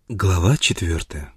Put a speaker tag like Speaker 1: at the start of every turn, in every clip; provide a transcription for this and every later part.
Speaker 1: Глава 4.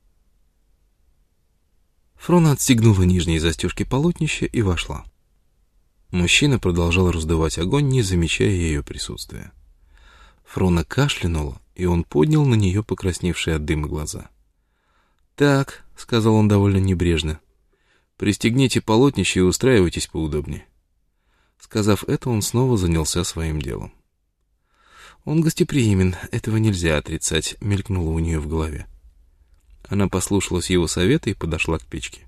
Speaker 1: Фрона отстегнула нижние застежки полотнища и вошла. Мужчина продолжал раздувать огонь, не замечая ее присутствия. Фрона кашлянула, и он поднял на нее покрасневшие от дыма глаза. «Так», — сказал он довольно небрежно, — «пристегните полотнище и устраивайтесь поудобнее». Сказав это, он снова занялся своим делом. «Он гостеприимен, этого нельзя отрицать», — мелькнуло у нее в голове. Она послушалась его совета и подошла к печке.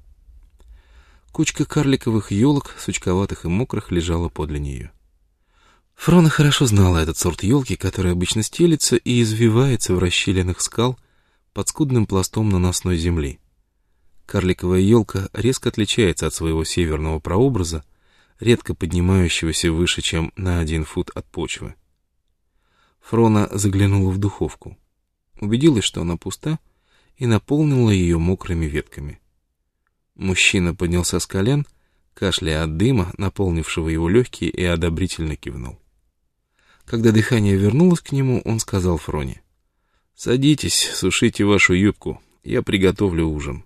Speaker 1: Кучка карликовых елок, сучковатых и мокрых, лежала подле нее. Фрона хорошо знала этот сорт елки, который обычно стелится и извивается в расщелинах скал под скудным пластом наносной земли. Карликовая елка резко отличается от своего северного прообраза, редко поднимающегося выше, чем на 1 фут от почвы. Фрона заглянула в духовку, убедилась, что она пуста, и наполнила ее мокрыми ветками. Мужчина поднялся с колен, кашляя от дыма, наполнившего его легкие, и одобрительно кивнул. Когда дыхание вернулось к нему, он сказал Фроне: «Садитесь, сушите вашу юбку, я приготовлю ужин».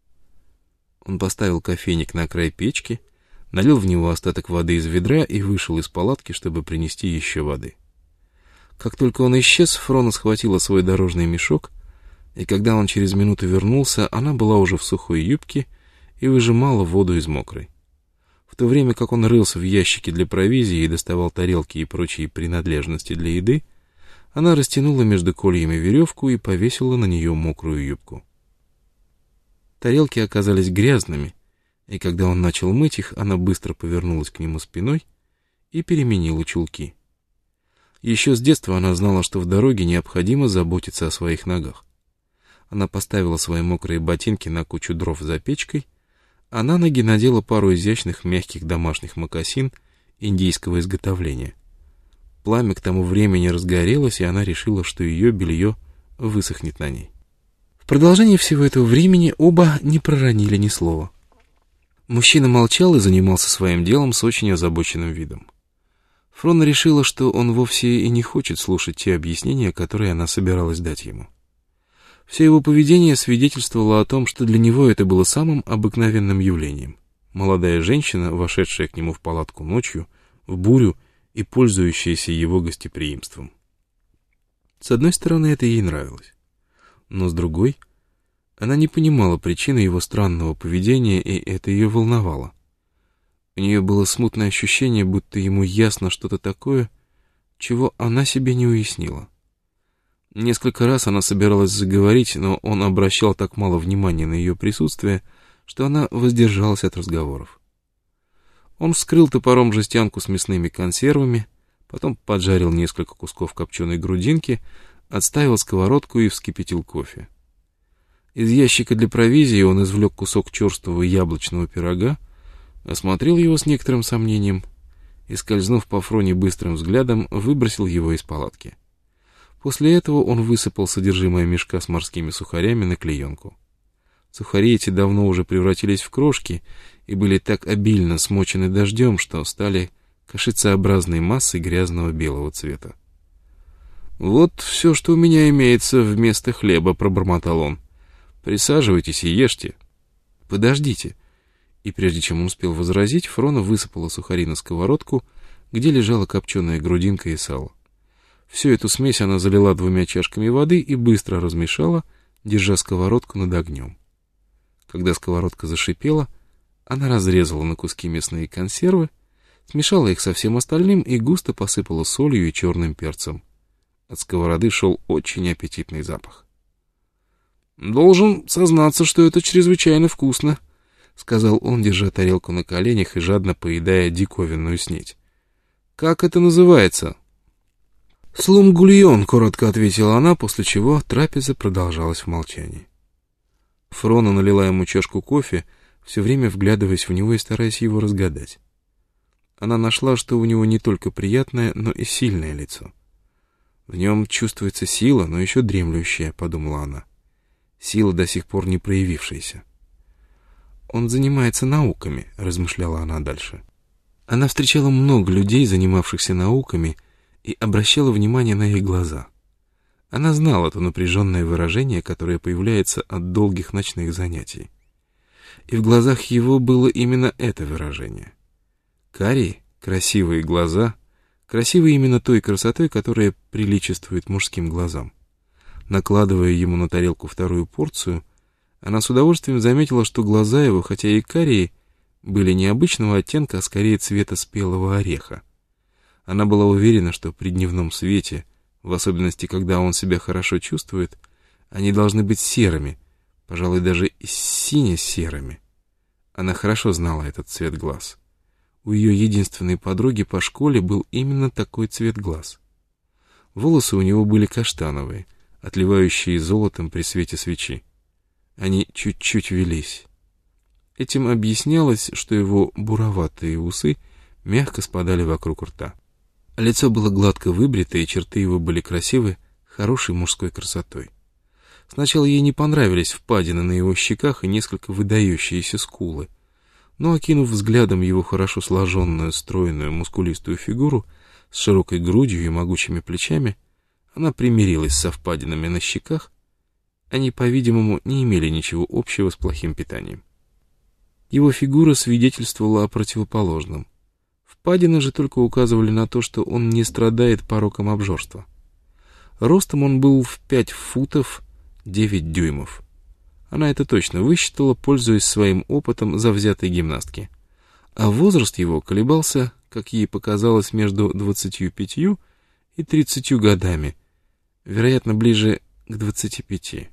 Speaker 1: Он поставил кофейник на край печки, налил в него остаток воды из ведра и вышел из палатки, чтобы принести еще воды. Как только он исчез, Фрона схватила свой дорожный мешок, и когда он через минуту вернулся, она была уже в сухой юбке и выжимала воду из мокрой. В то время как он рылся в ящике для провизии и доставал тарелки и прочие принадлежности для еды, она растянула между кольями веревку и повесила на нее мокрую юбку. Тарелки оказались грязными, и когда он начал мыть их, она быстро повернулась к нему спиной и переменила чулки. Еще с детства она знала, что в дороге необходимо заботиться о своих ногах. Она поставила свои мокрые ботинки на кучу дров за печкой, а на ноги надела пару изящных мягких домашних мокасин индийского изготовления. Пламя к тому времени разгорелось, и она решила, что ее белье высохнет на ней. В продолжении всего этого времени оба не проронили ни слова. Мужчина молчал и занимался своим делом с очень озабоченным видом. Фрона решила, что он вовсе и не хочет слушать те объяснения, которые она собиралась дать ему. Все его поведение свидетельствовало о том, что для него это было самым обыкновенным явлением. Молодая женщина, вошедшая к нему в палатку ночью, в бурю и пользующаяся его гостеприимством. С одной стороны, это ей нравилось, но с другой, она не понимала причины его странного поведения, и это ее волновало. У нее было смутное ощущение, будто ему ясно что-то такое, чего она себе не уяснила. Несколько раз она собиралась заговорить, но он обращал так мало внимания на ее присутствие, что она воздержалась от разговоров. Он вскрыл топором жестянку с мясными консервами, потом поджарил несколько кусков копченой грудинки, отставил сковородку и вскипятил кофе. Из ящика для провизии он извлек кусок черствого яблочного пирога, осмотрел его с некоторым сомнением и, скользнув по Фроне быстрым взглядом, выбросил его из палатки. После этого он высыпал содержимое мешка с морскими сухарями на клеенку. Сухари эти давно уже превратились в крошки и были так обильно смочены дождем, что стали кашицеобразной массой грязного белого цвета. «Вот все, что у меня имеется вместо хлеба», — пробормотал он. «Присаживайтесь и ешьте». «Подождите». И прежде чем он успел возразить, Фрона высыпала сухари на сковородку, где лежала копченая грудинка и сало. Всю эту смесь она залила 2 чашками воды и быстро размешала, держа сковородку над огнем. Когда сковородка зашипела, она разрезала на куски мясные консервы, смешала их со всем остальным и густо посыпала солью и черным перцем. От сковороды шел очень аппетитный запах. «Должен сознаться, что это чрезвычайно вкусно», — сказал он, держа тарелку на коленях и жадно поедая диковинную снеть. «Как это называется?» «Слум-гульон», — коротко ответила она, после чего трапеза продолжалась в молчании. Фрона налила ему чашку кофе, все время вглядываясь в него и стараясь его разгадать. Она нашла, что у него не только приятное, но и сильное лицо. «В нем чувствуется сила, но еще дремлющая», — подумала она. «Сила, до сих пор не проявившаяся». «Он занимается науками», — размышляла она дальше. Она встречала много людей, занимавшихся науками, и обращала внимание на их глаза. Она знала то напряженное выражение, которое появляется от долгих ночных занятий. И в глазах его было именно это выражение. Карие, красивые глаза, красивые именно той красотой, которая приличествует мужским глазам. Накладывая ему на тарелку вторую порцию, она с удовольствием заметила, что глаза его, хотя и карие, были не обычного оттенка, а скорее цвета спелого ореха. Она была уверена, что при дневном свете, в особенности, когда он себя хорошо чувствует, они должны быть серыми, пожалуй, даже сине-серыми. Она хорошо знала этот цвет глаз. У ее единственной подруги по школе был именно такой цвет глаз. Волосы у него были каштановые, отливающие золотом при свете свечи. Они чуть-чуть вились. Этим объяснялось, что его буроватые усы мягко спадали вокруг рта. Лицо было гладко выбрито, и черты его были красивы, хорошей мужской красотой. Сначала ей не понравились впадины на его щеках и несколько выдающиеся скулы, но, окинув взглядом его хорошо сложенную, стройную, мускулистую фигуру с широкой грудью и могучими плечами, она примирилась со впадинами на щеках. Они, по-видимому, не имели ничего общего с плохим питанием. Его фигура свидетельствовала о противоположном. Впадины же только указывали на то, что он не страдает пороком обжорства. Ростом он был в 5 футов 9 дюймов. Она это точно высчитала, пользуясь своим опытом завзятой гимнастки. А возраст его колебался, как ей показалось, между 25 и 30 годами, вероятно, ближе к 25.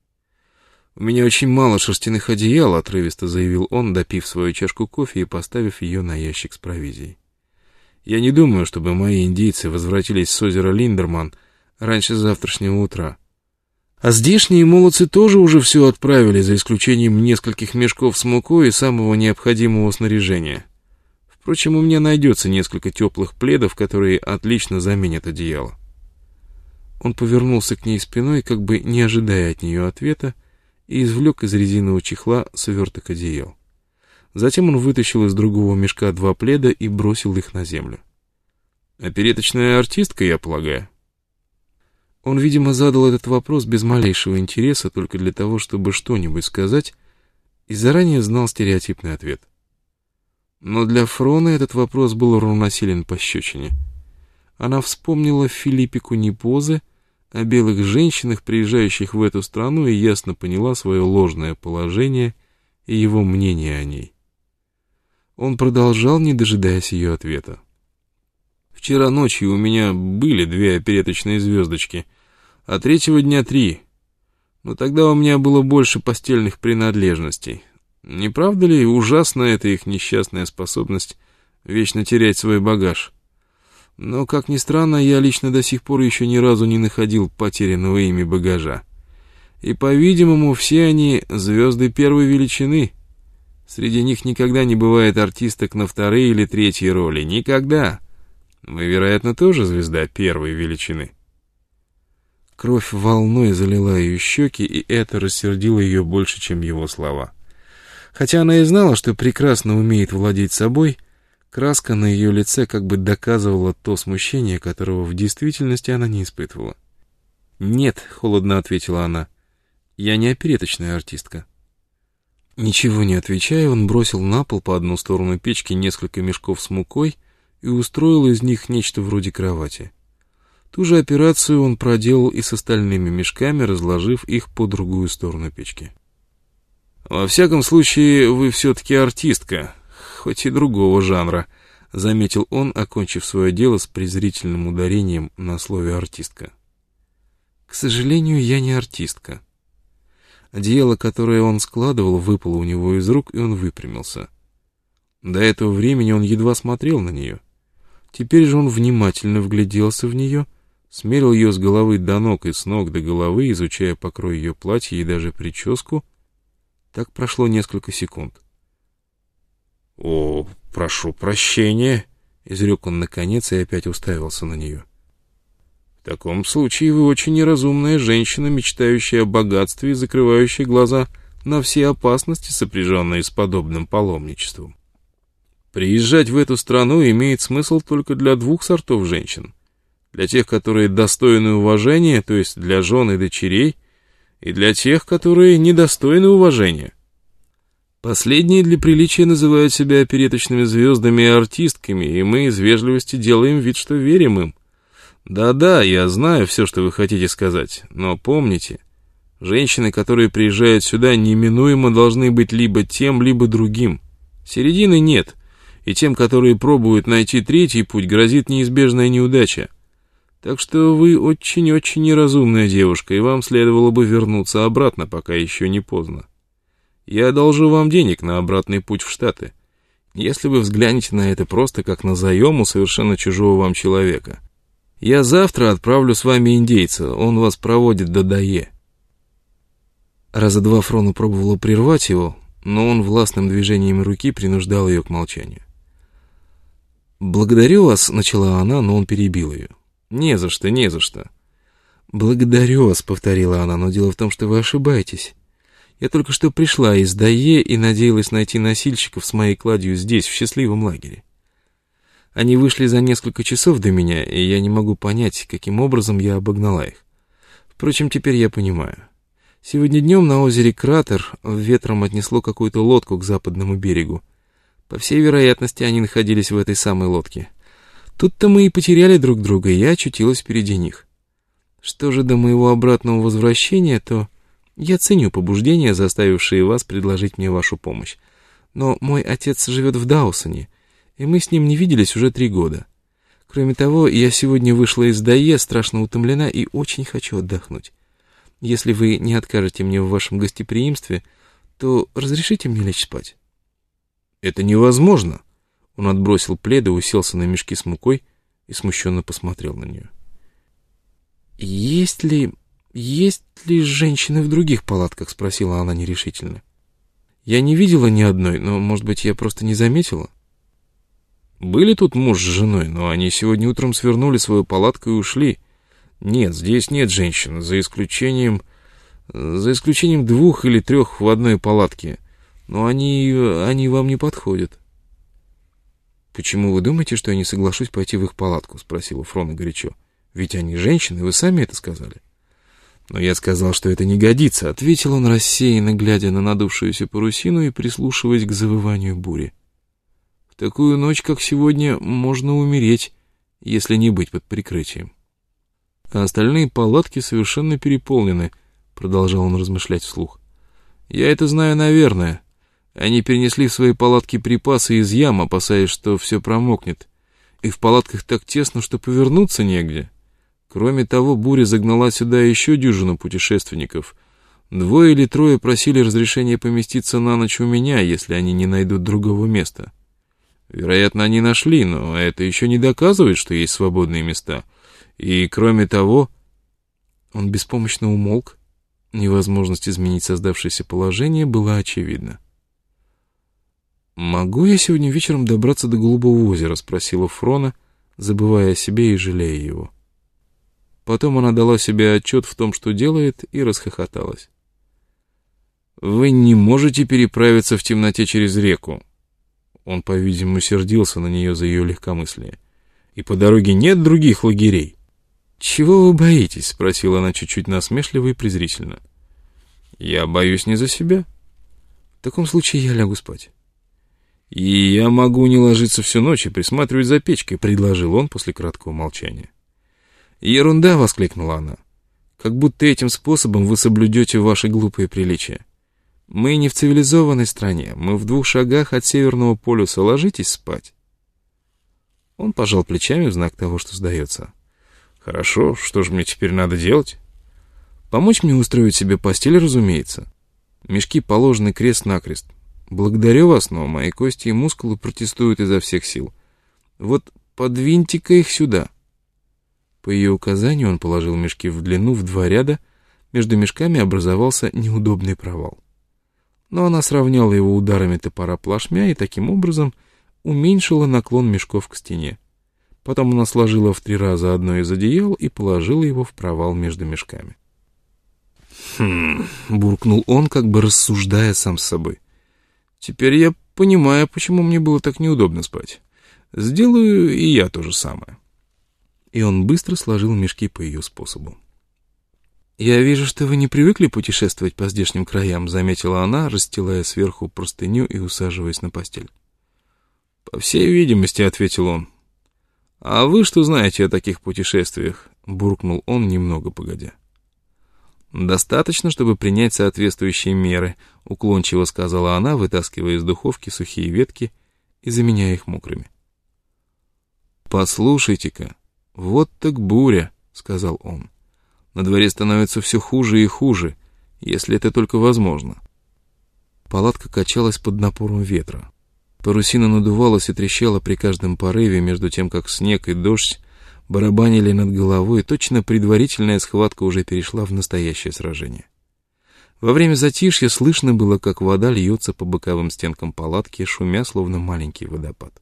Speaker 1: «У меня очень мало шерстяных одеял», — отрывисто заявил он, допив свою чашку кофе и поставив ее на ящик с провизией. «Я не думаю, чтобы мои индейцы возвратились с озера Линдерман раньше завтрашнего утра. А здешние молодцы тоже уже все отправили, за исключением нескольких мешков с мукой и самого необходимого снаряжения. Впрочем, у меня найдется несколько теплых пледов, которые отлично заменят одеяло». Он повернулся к ней спиной, как бы не ожидая от нее ответа, и извлек из резинового чехла сверток одеял. Затем он вытащил из другого мешка 2 пледа и бросил их на землю. «Опереточная артистка, я полагаю?» Он, видимо, задал этот вопрос без малейшего интереса, только для того, чтобы что-нибудь сказать, и заранее знал стереотипный ответ. Но для Фроны этот вопрос был равносилен пощечине. Она вспомнила Филиппику Непозе о белых женщинах, приезжающих в эту страну, и ясно поняла свое ложное положение и его мнение о ней. Он продолжал, не дожидаясь ее ответа. «Вчера ночью у меня были 2 опереточные звездочки, а 3-го дня 3. Но тогда у меня было больше постельных принадлежностей. Не правда ли ужасна эта их несчастная способность вечно терять свой багаж? Но, как ни странно, я лично до сих пор еще ни разу не находил потерянного ими багажа. И, по-видимому, все они звезды 1-й величины. Среди них никогда не бывает артисток на 2-й или 3-й роли. Никогда. Вы, вероятно, тоже звезда 1-й величины». Кровь волной залила ее щеки, и это рассердило ее больше, чем его слова. Хотя она и знала, что прекрасно умеет владеть собой, краска на ее лице как бы доказывала то смущение, которого в действительности она не испытывала. «Нет», — холодно ответила она, — «я не опереточная артистка». Ничего не отвечая, он бросил на пол по одну сторону печки несколько мешков с мукой и устроил из них нечто вроде кровати. Ту же операцию он проделал и с остальными мешками, разложив их по другую сторону печки. «Во всяком случае, вы все-таки артистка, хоть и другого жанра», — заметил он, окончив свое дело с презрительным ударением на слове «артистка». «К сожалению, я не артистка». Одеяло, которое он складывал, выпало у него из рук, и он выпрямился. До этого времени он едва смотрел на нее. Теперь же он внимательно вгляделся в нее, смерил ее с головы до ног и с ног до головы, изучая покрой ее платья и даже прическу. Так прошло несколько секунд. «О, прошу прощения», — изрек он наконец и опять уставился на нее. «В таком случае вы очень неразумная женщина, мечтающая о богатстве и закрывающая глаза на все опасности, сопряженные с подобным паломничеством. Приезжать в эту страну имеет смысл только для 2 сортов женщин. Для тех, которые достойны уважения, то есть для жен и дочерей, и для тех, которые недостойны уважения. Последние для приличия называют себя опереточными звездами и артистками, и мы из вежливости делаем вид, что верим им. Да-да, я знаю все, что вы хотите сказать, но помните, женщины, которые приезжают сюда, неминуемо должны быть либо тем, либо другим. Середины нет, и тем, которые пробуют найти третий путь, грозит неизбежная неудача. Так что вы очень-очень неразумная девушка, и вам следовало бы вернуться обратно, пока еще не поздно. Я одолжу вам денег на обратный путь в Штаты, если вы взглянете на это просто как на заем у совершенно чужого вам человека. Я завтра отправлю с вами индейца, он вас проводит до Дае». Раза два Фрона пробовала прервать его, но он властным движением руки принуждал ее к молчанию. «Благодарю вас», — начала она, но он перебил ее. «Не за что, не за что». «Благодарю вас», — повторила она, — «но дело в том, что вы ошибаетесь. Я только что пришла из Дае и надеялась найти носильщиков с моей кладью здесь, в счастливом лагере. Они вышли за несколько часов до меня, и я не могу понять, каким образом я обогнала их. Впрочем, теперь я понимаю. Сегодня днем на озере Кратер ветром отнесло какую-то лодку к западному берегу. По всей вероятности, они находились в этой самой лодке. Тут-то мы и потеряли друг друга, и я очутилась впереди них. Что же до моего обратного возвращения, то я ценю побуждения, заставившие вас предложить мне вашу помощь. Но мой отец живет в Даусоне, и мы с ним не виделись уже 3 года. Кроме того, я сегодня вышла из Дае, страшно утомлена и очень хочу отдохнуть. Если вы не откажете мне в вашем гостеприимстве, то разрешите мне лечь спать». «Это невозможно!» Он отбросил плед и уселся на мешки с мукой и смущенно посмотрел на нее. «Есть ли женщины в других палатках?» — спросила она нерешительно. «Я не видела ни одной, но, может быть, я просто не заметила». «Были тут муж с женой, но они сегодня утром свернули свою палатку и ушли. Нет, здесь нет женщин, за исключением 2 или 3 в одной палатке, но они вам не подходят». «Почему вы думаете, что я не соглашусь пойти в их палатку?» — спросила Фрона горячо. «Ведь они женщины, вы сами это сказали». «Но я сказал, что это не годится», — ответил он рассеянно, глядя на надувшуюся парусину и прислушиваясь к завыванию бури. «В такую ночь, как сегодня, можно умереть, если не быть под прикрытием». «А остальные палатки совершенно переполнены», — продолжал он размышлять вслух. «Я это знаю, наверное. Они перенесли в свои палатки припасы из ям, опасаясь, что все промокнет. И в палатках так тесно, что повернуться негде. Кроме того, буря загнала сюда еще дюжину путешественников. 2 или 3 просили разрешения поместиться на ночь у меня, если они не найдут другого места. Вероятно, они нашли, но это еще не доказывает, что есть свободные места. И кроме того...» Он беспомощно умолк. Невозможность изменить создавшееся положение была очевидна. «Могу я сегодня вечером добраться до Голубого озера?» — спросила Фрона, забывая о себе и жалея его. Потом она дала себе отчет в том, что делает, и расхохоталась. «Вы не можете переправиться в темноте через реку». Он, по-видимому, сердился на нее за ее легкомыслие. «И по дороге нет других лагерей». «Чего вы боитесь?» — спросила она чуть-чуть насмешливо и презрительно. «Я боюсь не за себя. В таком случае я лягу спать». «И я могу не ложиться всю ночь и присматривать за печкой», — предложил он после краткого молчания. «Ерунда!» — воскликнула она. «Как будто этим способом вы соблюдете ваши глупые приличия. Мы не в цивилизованной стране, мы в 2 шагах от Северного полюса, ложитесь спать». Он пожал плечами в знак того, что сдается. «Хорошо, что же мне теперь надо делать?» «Помочь мне устроить себе постель, разумеется. Мешки положены крест-накрест. Благодарю вас, но мои кости и мускулы протестуют изо всех сил. Вот подвиньте-ка их сюда». По ее указанию он положил мешки в длину в 2 ряда, между мешками образовался неудобный провал. Но она сравняла его ударами топора плашмя и таким образом уменьшила наклон мешков к стене. Потом она сложила в 3 раза одно из одеял и положила его в провал между мешками. Буркнул он, как бы рассуждая сам с собой. «Теперь я понимаю, почему мне было так неудобно спать. Сделаю и я то же самое». и он быстро сложил мешки по ее способу. «Я вижу, что вы не привыкли путешествовать по здешним краям», — заметила она, расстилая сверху простыню и усаживаясь на постель. «По всей видимости», — ответил он. «А вы что знаете о таких путешествиях?» — буркнул он немного погодя. «Достаточно, чтобы принять соответствующие меры», — уклончиво сказала она, вытаскивая из духовки сухие ветки и заменяя их мокрыми. «Послушайте-ка, вот так буря», — сказал он. «На дворе становится все хуже и хуже, если это только возможно». Палатка качалась под напором ветра. Парусина надувалась и трещала при каждом порыве, между тем, как снег и дождь барабанили над головой, точно предварительная схватка уже перешла в настоящее сражение. Во время затишья слышно было, как вода льется по боковым стенкам палатки, шумя, словно маленький водопад.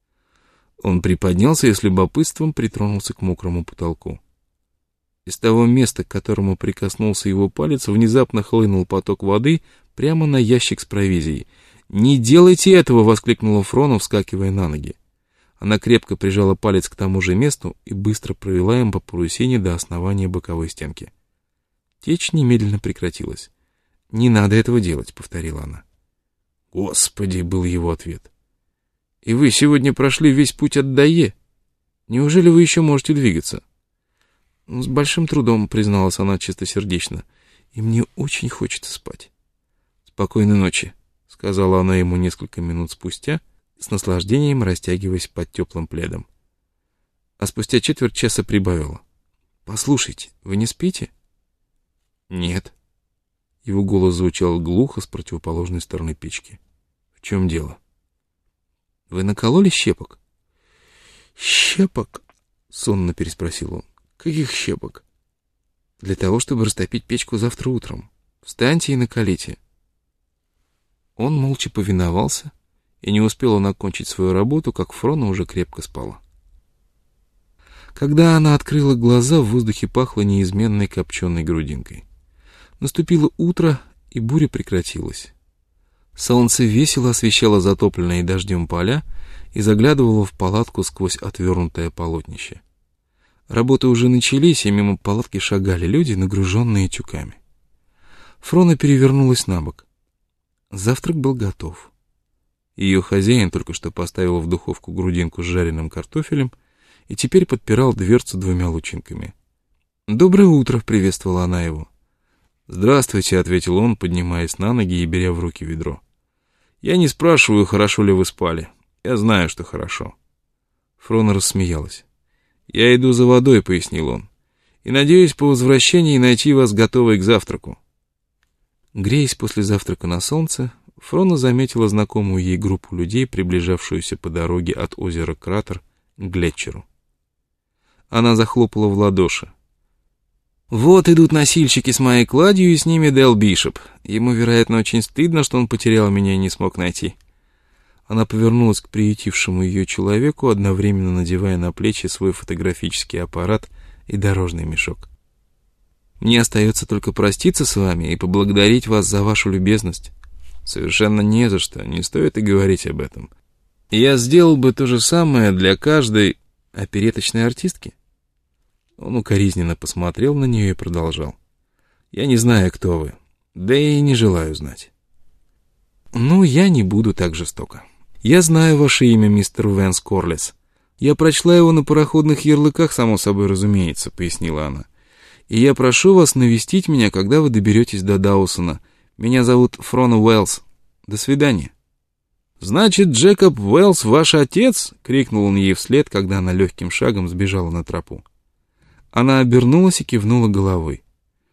Speaker 1: Он приподнялся и с любопытством притронулся к мокрому потолку. Из того места, к которому прикоснулся его палец, внезапно хлынул поток воды прямо на ящик с провизией. «Не делайте этого!» — воскликнула Фрона, вскакивая на ноги. Она крепко прижала палец к тому же месту и быстро провела им по парусине до основания боковой стенки. Течь немедленно прекратилась. «Не надо этого делать», — повторила она. «Господи!» — был его ответ. «И вы сегодня прошли весь путь от Дае? Неужели вы еще можете двигаться?» «С большим трудом», — призналась она чистосердечно, — «и мне очень хочется спать». «Спокойной ночи», — сказала она ему несколько минут спустя, с наслаждением растягиваясь под теплым пледом. А спустя четверть часа прибавила. «Послушайте, вы не спите?» «Нет». Его голос звучал глухо с противоположной стороны печки. «В чем дело?» «Вы накололи щепок?» «Щепок?» — сонно переспросил он. «Каких щепок?» «Для того, чтобы растопить печку завтра утром. Встаньте и наколите». Он молча повиновался, и не успел он окончить свою работу, как Фрона уже крепко спала. Когда она открыла глаза, в воздухе пахло неизменной копченой грудинкой. Наступило утро, и буря прекратилась. Солнце весело освещало затопленные дождем поля и заглядывало в палатку сквозь отвернутое полотнище. Работы уже начались, и мимо палатки шагали люди, нагруженные тюками. Фрона перевернулась на бок. Завтрак был готов. Ее хозяин только что поставил в духовку грудинку с жареным картофелем и теперь подпирал дверцу двумя лучинками. «Доброе утро!» — приветствовала она его. «Здравствуйте!» — ответил он, поднимаясь на ноги и беря в руки ведро. «Я не спрашиваю, хорошо ли вы спали. Я знаю, что хорошо». Фрона рассмеялась. «Я иду за водой», — пояснил он, — «и надеюсь по возвращении найти вас готовой к завтраку». Греясь после завтрака на солнце, Фрона заметила знакомую ей группу людей, приближавшуюся по дороге от озера Кратер к Глетчеру. Она захлопала в ладоши. «Вот идут носильщики с моей кладью, и с ними Дэл Бишоп. Ему, вероятно, очень стыдно, что он потерял меня и не смог найти». Она повернулась к приютившему ее человеку, одновременно надевая на плечи свой фотографический аппарат и дорожный мешок. «Мне остается только проститься с вами и поблагодарить вас за вашу любезность». «Совершенно не за что, не стоит и говорить об этом. Я сделал бы то же самое для каждой опереточной артистки». Он укоризненно посмотрел на нее и продолжал. «Я не знаю, кто вы, да и не желаю знать». «Ну, я не буду так жестоко. Я знаю ваше имя, мистер Вэнс Корлес. Я прочла его на пароходных ярлыках, само собой разумеется», — пояснила она. «И я прошу вас навестить меня, когда вы доберетесь до Даусона. Меня зовут Фрона Уэллс. До свидания». «Значит, Джекоб Уэллс ваш отец?» — крикнул он ей вслед, когда она легким шагом сбежала на тропу. Она обернулась и кивнула головой.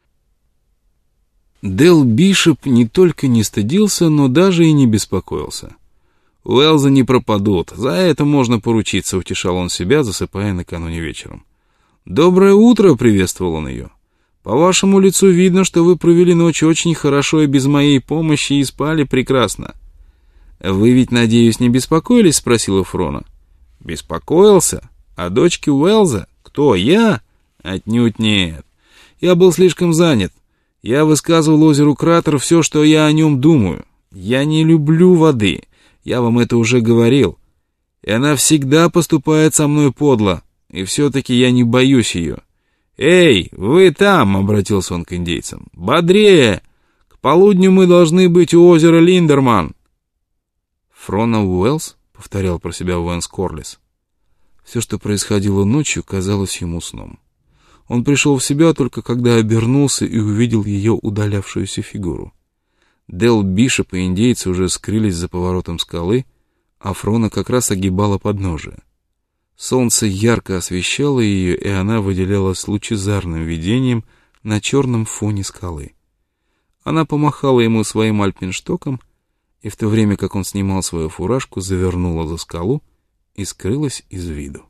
Speaker 1: Дэл Бишоп не только не стыдился, но даже и не беспокоился. «Уэллзы не пропадут, за это можно поручиться», — утешал он себя, засыпая накануне вечером. «Доброе утро!» — приветствовал он ее. «По вашему лицу видно, что вы провели ночь очень хорошо и без моей помощи и спали прекрасно». «Вы ведь, надеюсь, не беспокоились?» — спросила Фрона. «Беспокоился? О дочке Уэллза? Кто, я? Отнюдь нет. Я был слишком занят. Я высказывал озеру Кратер все, что я о нем думаю. Я не люблю воды. Я вам это уже говорил. И она всегда поступает со мной подло.
Speaker 2: и все-таки я не боюсь ее. «Эй, вы там!» — обратился он к индейцам. «Бодрее! К полудню мы должны быть у озера Линдерман!»
Speaker 1: «Фрона Уэллс?» — повторял про себя Вэнс Корлис. Все, что происходило ночью, казалось ему сном. Он пришел в себя только когда обернулся и увидел ее удалявшуюся фигуру. Дел Бишоп и индейцы уже скрылись за поворотом скалы, а Фрона как раз огибала подножие. Солнце ярко освещало ее, и она выделялась лучезарным видением на черном фоне скалы. Она помахала ему своим альпинштоком, и в то время как он снимал свою фуражку, завернула за скалу и скрылась из виду.